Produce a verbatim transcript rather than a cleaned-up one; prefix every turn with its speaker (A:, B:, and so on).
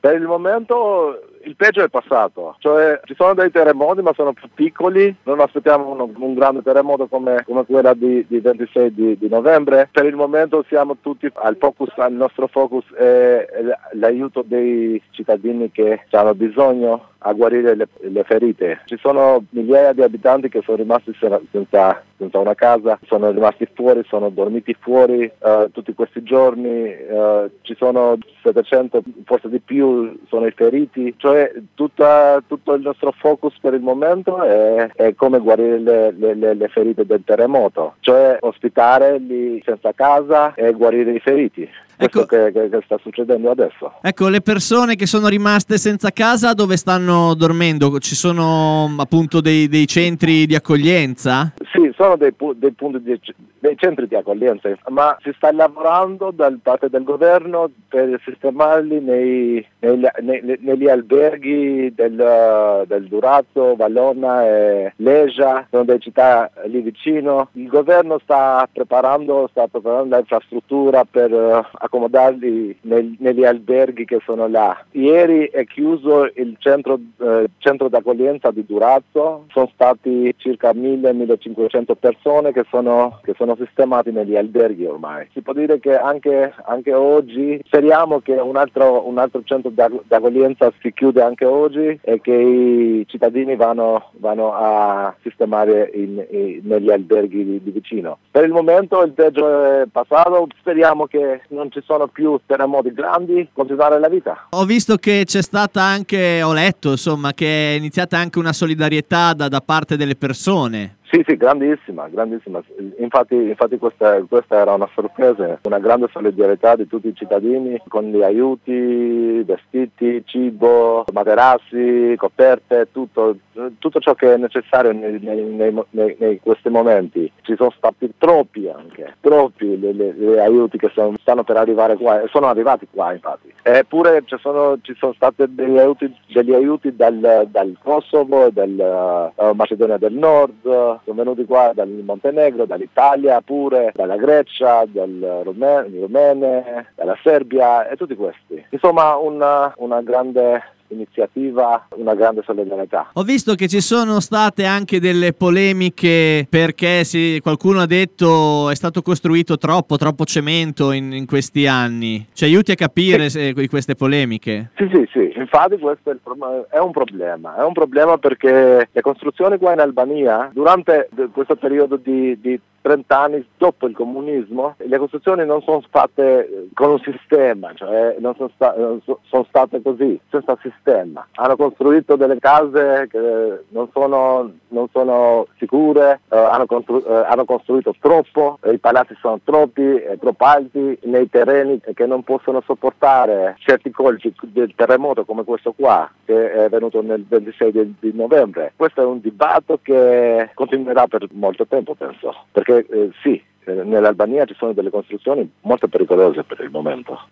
A: Per il momento il peggio è passato, cioè ci sono dei terremoti ma sono più piccoli, non aspettiamo uno, un grande terremoto come, come quello di, di ventisei di, di novembre. Per il momento siamo tutti al focus, il nostro focus è l'aiuto dei cittadini che hanno bisogno a guarire le, le ferite. Ci sono migliaia di abitanti che sono rimasti senza, senza una casa, sono rimasti fuori, sono dormiti fuori uh, tutti questi giorni, uh, ci sono settecento, forse di più, sono i feriti, cioè tutta, tutto il nostro focus per il momento è, è come guarire le, le, le, le ferite del terremoto, cioè ospitare lì senza casa e guarire i feriti. Questo
B: Ecco,
A: che, che, che sta succedendo adesso.
B: Ecco, le persone che sono rimaste senza casa dove stanno dormendo? Ci sono appunto dei, dei centri di accoglienza?
A: Sì, sono dei, pu- dei punti di, dei centri di accoglienza, ma si sta lavorando da parte del governo per sistemarli nei, nei, nei, negli alberghi del, del Durazzo, Vallona e Legia, sono delle città lì vicino. Il governo sta preparando, sta preparando l'infrastruttura per uh, accomodarli nel, negli alberghi che sono là. Ieri è chiuso il centro, eh, centro d'accoglienza di Durazzo, sono stati circa mille millecinquecento persone che sono, che sono sistemati negli alberghi ormai. Si può dire che anche, anche oggi speriamo che un altro, un altro centro d'accoglienza si chiude anche oggi e che i cittadini vanno, vanno a sistemare in, in, negli alberghi di, di vicino. Per il momento il peggio è passato, speriamo che non ci sono più terremoti grandi, continuare la vita.
B: Ho visto che c'è stata anche, ho letto insomma, che è iniziata anche una solidarietà da, da parte delle persone.
A: Sì, sì, grandissima, grandissima. Infatti, infatti questa, questa era una sorpresa, una grande solidarietà di tutti i cittadini con gli aiuti, vestiti, cibo, materassi, coperte, tutto, tutto ciò che è necessario nei, nei, nei, nei questi momenti. Ci sono stati troppi anche, troppi gli aiuti che sono, stanno per arrivare qua, e sono arrivati qua infatti. Eppure ci sono, ci sono stati degli aiuti, degli aiuti dal, dal Kosovo, dalla uh, Macedonia del Nord, sono venuti qua dal Montenegro, dall'Italia pure, dalla Grecia, dal Rumene, Rumene, dalla Serbia e tutti questi. Insomma una, una grande iniziativa, una grande solidarietà.
B: Ho visto che ci sono state anche delle polemiche perché si, qualcuno ha detto è stato costruito troppo, troppo cemento in, in questi anni. Ci aiuti a capire
A: sì.
B: se, queste polemiche?
A: Sì, sì, sì, infatti questo è, il pro- è un problema, è un problema perché le costruzioni qua in Albania durante questo periodo di, di trenta anni dopo il comunismo, le costruzioni non sono fatte con un sistema, cioè non sono, sta- sono state così, senza sistema. Hanno costruito delle case che non sono, non sono sicure, eh, hanno, costru- eh, hanno costruito troppo, i palazzi sono troppi, eh, troppo alti, nei terreni che non possono sopportare certi colpi del terremoto come questo qua, che è venuto nel ventisei di, di novembre. Questo è un dibattito che continuerà per molto tempo, penso, perché Eh, sì, eh, nell'Albania ci sono delle costruzioni molto pericolose per il momento.